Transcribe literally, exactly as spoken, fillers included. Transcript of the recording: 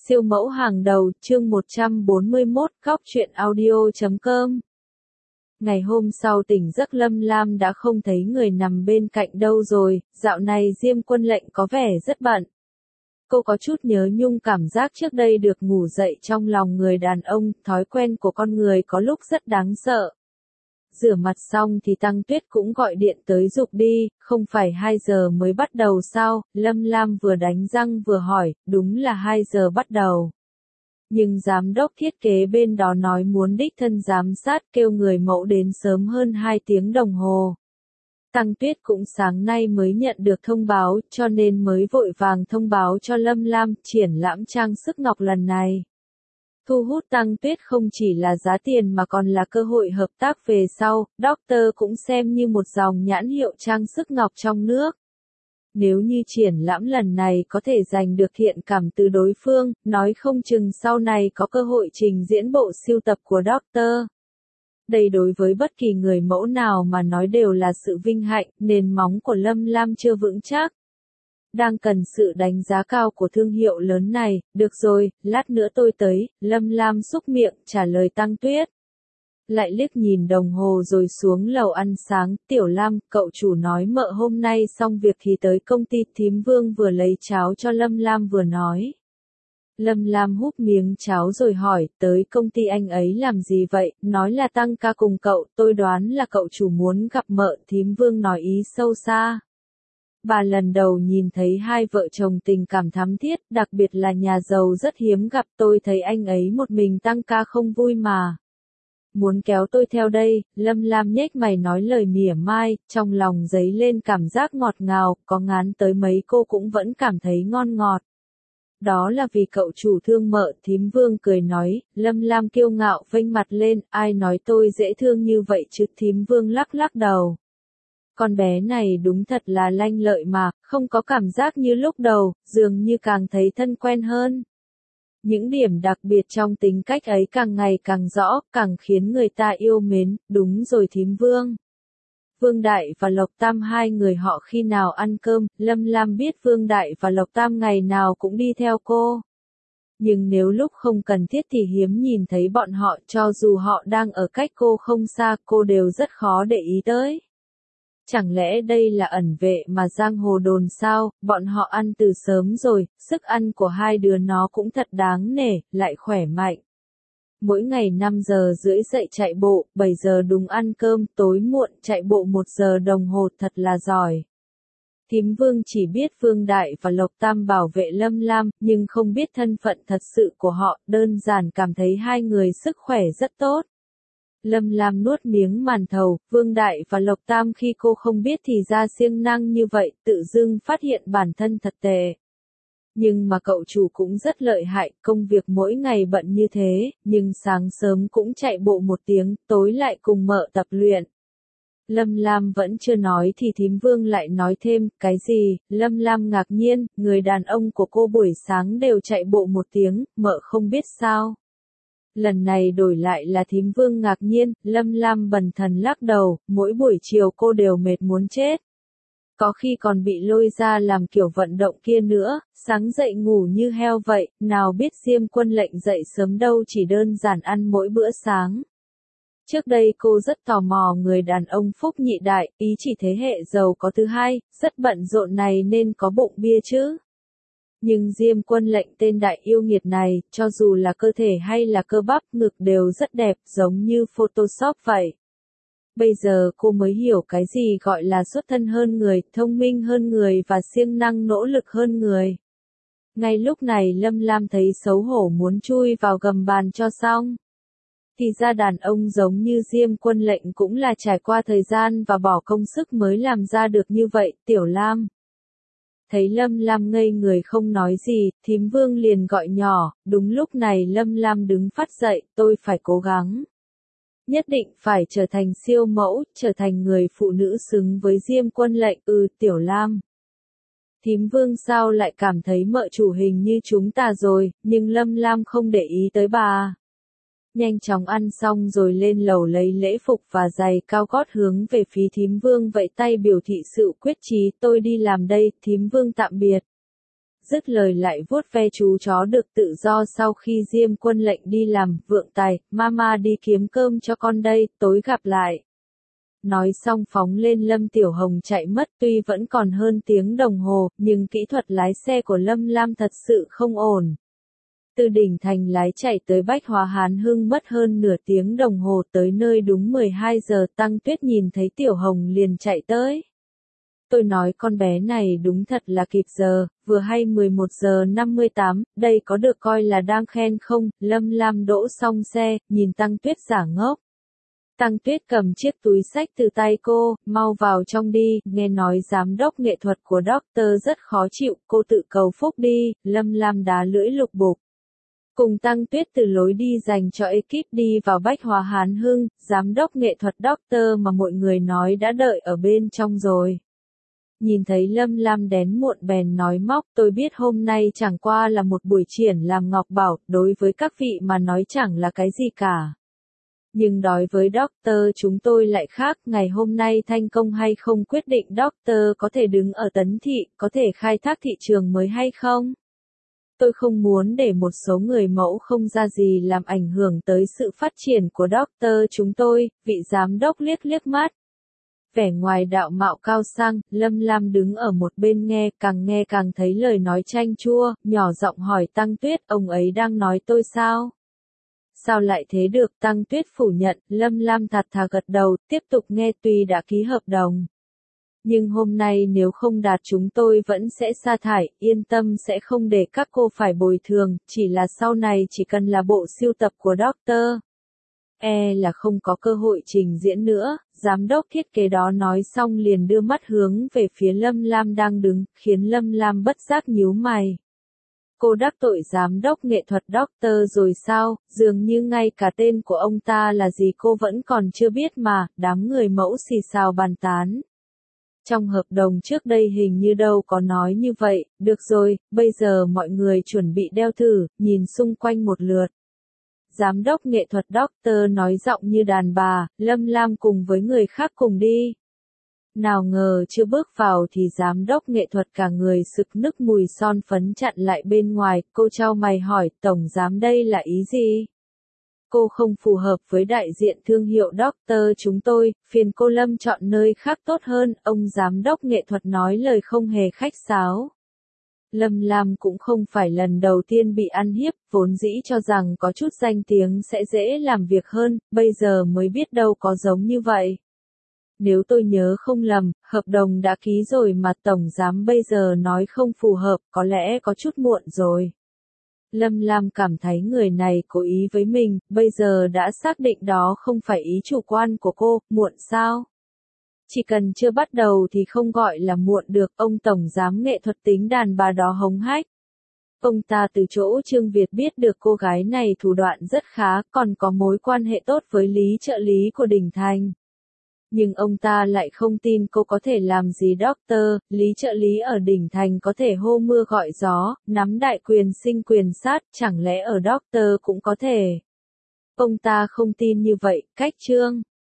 Siêu mẫu hàng đầu, chương một trăm bốn mươi mốt, góc truyện audio chấm com. Ngày hôm sau tỉnh giấc Lâm Lam đã không thấy người nằm bên cạnh đâu rồi, dạo này Diêm Quân Lệnh có vẻ rất bận. Cô có chút nhớ nhung cảm giác trước đây được ngủ dậy trong lòng người đàn ông, thói quen của con người có lúc rất đáng sợ. Rửa mặt xong thì Tăng Tuyết cũng gọi điện tới giục đi, không phải hai giờ mới bắt đầu sao, Lâm Lam vừa đánh răng vừa hỏi, đúng là hai giờ bắt đầu. Nhưng giám đốc thiết kế bên đó nói muốn đích thân giám sát kêu người mẫu đến sớm hơn hai tiếng đồng hồ. Tăng Tuyết cũng sáng nay mới nhận được thông báo cho nên mới vội vàng thông báo cho Lâm Lam triển lãm trang sức ngọc lần này. Thu hút Tăng Tuyết không chỉ là giá tiền mà còn là cơ hội hợp tác về sau, Doctor cũng xem như một dòng nhãn hiệu trang sức ngọc trong nước. Nếu như triển lãm lần này có thể giành được thiện cảm từ đối phương, nói không chừng sau này có cơ hội trình diễn bộ sưu tập của Doctor. Đây đối với bất kỳ người mẫu nào mà nói đều là sự vinh hạnh, nền móng của Lâm Lam chưa vững chắc. Đang cần sự đánh giá cao của thương hiệu lớn này, được rồi, lát nữa tôi tới, Lâm Lam xúc miệng trả lời Tăng Tuyết. Lại liếc nhìn đồng hồ rồi xuống lầu ăn sáng, Tiểu Lam, cậu chủ nói mợ hôm nay xong việc thì tới công ty. Thím Vương vừa lấy cháo cho Lâm Lam vừa nói. Lâm Lam húp miếng cháo rồi hỏi, tới công ty anh ấy làm gì vậy, nói là tăng ca cùng cậu, tôi đoán là cậu chủ muốn gặp mợ. Thím Vương nói ý sâu xa. Bà lần đầu nhìn thấy hai vợ chồng tình cảm thắm thiết, đặc biệt là nhà giàu rất hiếm gặp, tôi thấy anh ấy một mình tăng ca không vui mà. Muốn kéo tôi theo đây, Lâm Lam nhếch mày nói lời mỉa mai, trong lòng dấy lên cảm giác ngọt ngào, có ngán tới mấy cô cũng vẫn cảm thấy ngon ngọt. Đó là vì cậu chủ thương mợ. Thím Vương cười nói. Lâm Lam kiêu ngạo vênh mặt lên, ai nói tôi dễ thương như vậy chứ. Thím Vương lắc lắc đầu. Con bé này đúng thật là lanh lợi mà, không có cảm giác như lúc đầu, dường như càng thấy thân quen hơn. Những điểm đặc biệt trong tính cách ấy càng ngày càng rõ, càng khiến người ta yêu mến. Đúng rồi thím Vương. Vương Đại và Lộc Tam hai người họ khi nào ăn cơm, Lâm Lam biết Vương Đại và Lộc Tam ngày nào cũng đi theo cô. Nhưng nếu lúc không cần thiết thì hiếm nhìn thấy bọn họ, cho dù họ đang ở cách cô không xa, cô đều rất khó để ý tới. Chẳng lẽ đây là ẩn vệ mà giang hồ đồn sao, bọn họ ăn từ sớm rồi, sức ăn của hai đứa nó cũng thật đáng nể, lại khỏe mạnh. Mỗi ngày năm giờ rưỡi dậy chạy bộ, bảy giờ đúng ăn cơm, tối muộn chạy bộ một giờ đồng hồ thật là giỏi. Thím Vương chỉ biết Vương Đại và Lộc Tam bảo vệ Lâm Lam, nhưng không biết thân phận thật sự của họ, đơn giản cảm thấy hai người sức khỏe rất tốt. Lâm Lam nuốt miếng màn thầu, Vương Đại và Lộc Tam khi cô không biết thì ra siêng năng như vậy, tự dưng phát hiện bản thân thật tệ. Nhưng mà cậu chủ cũng rất lợi hại, công việc mỗi ngày bận như thế, nhưng sáng sớm cũng chạy bộ một tiếng, tối lại cùng mợ tập luyện. Lâm Lam vẫn chưa nói thì thím Vương lại nói thêm, cái gì, Lâm Lam ngạc nhiên, người đàn ông của cô buổi sáng đều chạy bộ một tiếng, mợ không biết sao. Lần này đổi lại là thím Vương ngạc nhiên, Lâm Lam bần thần lắc đầu, mỗi buổi chiều cô đều mệt muốn chết. Có khi còn bị lôi ra làm kiểu vận động kia nữa, sáng dậy ngủ như heo vậy, nào biết Diêm Quân Lệnh dậy sớm đâu, chỉ đơn giản ăn mỗi bữa sáng. Trước đây cô rất tò mò người đàn ông Phúc Nhị Đại, ý chỉ thế hệ giàu có thứ hai, rất bận rộn này nên có bụng bia chứ. Nhưng Diêm Quân Lệnh tên đại yêu nghiệt này, cho dù là cơ thể hay là cơ bắp, ngực đều rất đẹp, giống như Photoshop vậy. Bây giờ cô mới hiểu cái gì gọi là xuất thân hơn người, thông minh hơn người và siêng năng nỗ lực hơn người. Ngay lúc này Lâm Lam thấy xấu hổ muốn chui vào gầm bàn cho xong. Thì ra đàn ông giống như Diêm Quân Lệnh cũng là trải qua thời gian và bỏ công sức mới làm ra được như vậy. Tiểu Lam. Thấy Lâm Lam ngây người không nói gì, thím Vương liền gọi nhỏ. Đúng lúc này Lâm Lam đứng phát dậy, tôi phải cố gắng. Nhất định phải trở thành siêu mẫu, trở thành người phụ nữ xứng với Diêm Quân Lệnh. Ừ, Tiểu Lam. Thím Vương sao lại cảm thấy mợ chủ hình như chúng ta rồi, nhưng Lâm Lam không để ý tới bà. Nhanh chóng ăn xong rồi lên lầu lấy lễ phục và giày cao gót hướng về phía thím Vương vẫy tay biểu thị sự quyết chí. Tôi đi làm đây, thím Vương tạm biệt. dứt lời lại vuốt ve chú chó được tự do sau khi Diêm Quân lệnh đi làm, vượng tài, mama đi kiếm cơm cho con đây, tối gặp lại. Nói xong phóng lên Lâm Tiểu Hồng chạy mất, tuy vẫn còn hơn tiếng đồng hồ, nhưng kỹ thuật lái xe của Lâm Lam thật sự không ổn. Từ đỉnh thành lái chạy tới Bách Hóa Hán Hưng mất hơn nửa tiếng đồng hồ, tới nơi đúng mười hai giờ. Tăng Tuyết nhìn thấy Tiểu Hồng liền chạy tới. Tôi nói con bé này đúng thật là kịp giờ, vừa hay mười một giờ năm mươi tám, đây có được coi là đang khen không? Lâm Lam đỗ xong xe, nhìn Tăng Tuyết giả ngốc. Tăng Tuyết cầm chiếc túi xách từ tay cô, mau vào trong đi, nghe nói giám đốc nghệ thuật của Doctor rất khó chịu, cô tự cầu phúc đi. Lâm Lam đá lưỡi lục bục. Cùng Tăng Tuyết từ lối đi dành cho ekip đi vào Bách Hóa Hán Hưng, giám đốc nghệ thuật Doctor mà mọi người nói đã đợi ở bên trong rồi. Nhìn thấy Lâm Lam đến muộn bèn nói móc, tôi biết hôm nay chẳng qua là một buổi triển làm ngọc bảo, đối với các vị mà nói chẳng là cái gì cả. Nhưng đối với Doctor chúng tôi lại khác, ngày hôm nay thành công hay không quyết định Doctor có thể đứng ở tấn thị, có thể khai thác thị trường mới hay không. Tôi không muốn để một số người mẫu không ra gì làm ảnh hưởng tới sự phát triển của Doctor chúng tôi, vị giám đốc liếc liếc mắt. Vẻ ngoài đạo mạo cao sang, Lâm Lam đứng ở một bên nghe, càng nghe càng thấy lời nói chanh chua, nhỏ giọng hỏi Tăng Tuyết, ông ấy đang nói tôi sao? Sao lại thế được? Tăng Tuyết phủ nhận, Lâm Lam thật thà gật đầu, tiếp tục nghe, tuy đã ký hợp đồng. Nhưng hôm nay nếu không đạt chúng tôi vẫn sẽ sa thải, yên tâm sẽ không để các cô phải bồi thường, chỉ là sau này chỉ cần là bộ sưu tập của Doctor. E là không có cơ hội trình diễn nữa, giám đốc thiết kế đó nói xong liền đưa mắt hướng về phía Lâm Lam đang đứng, khiến Lâm Lam bất giác nhíu mày. Cô đắc tội giám đốc nghệ thuật Doctor rồi sao, dường như ngay cả tên của ông ta là gì cô vẫn còn chưa biết mà, đám người mẫu xì xào bàn tán. Trong hợp đồng trước đây hình như đâu có nói như vậy, được rồi, bây giờ mọi người chuẩn bị đeo thử, nhìn xung quanh một lượt. Giám đốc nghệ thuật Doctor nói giọng như đàn bà, Lâm Lam cùng với người khác cùng đi. Nào ngờ chưa bước vào thì giám đốc nghệ thuật cả người sực nức mùi son phấn chặn lại bên ngoài, cô chau mày hỏi, tổng giám đây là ý gì? Cô không phù hợp với đại diện thương hiệu Doctor chúng tôi, phiền cô Lâm chọn nơi khác tốt hơn, ông giám đốc nghệ thuật nói lời không hề khách sáo. Lâm Lam cũng không phải lần đầu tiên bị ăn hiếp, vốn dĩ cho rằng có chút danh tiếng sẽ dễ làm việc hơn, bây giờ mới biết đâu có giống như vậy. Nếu tôi nhớ không lầm, hợp đồng đã ký rồi mà tổng giám bây giờ nói không phù hợp, có lẽ có chút muộn rồi. Lâm Lam cảm thấy người này cố ý với mình, bây giờ đã xác định đó không phải ý chủ quan của cô, muộn sao? Chỉ cần chưa bắt đầu thì không gọi là muộn được, ông tổng giám nghệ thuật tính đàn bà đó hống hách. Ông ta từ chỗ Trương Việt biết được cô gái này thủ đoạn rất khá, còn có mối quan hệ tốt với lý trợ lý của Đình Thành. Nhưng ông ta lại không tin cô có thể làm gì Doctor, lý trợ lý ở Đình Thành có thể hô mưa gọi gió, nắm đại quyền sinh quyền sát, chẳng lẽ ở Doctor cũng có thể. Ông ta không tin như vậy, cách Trương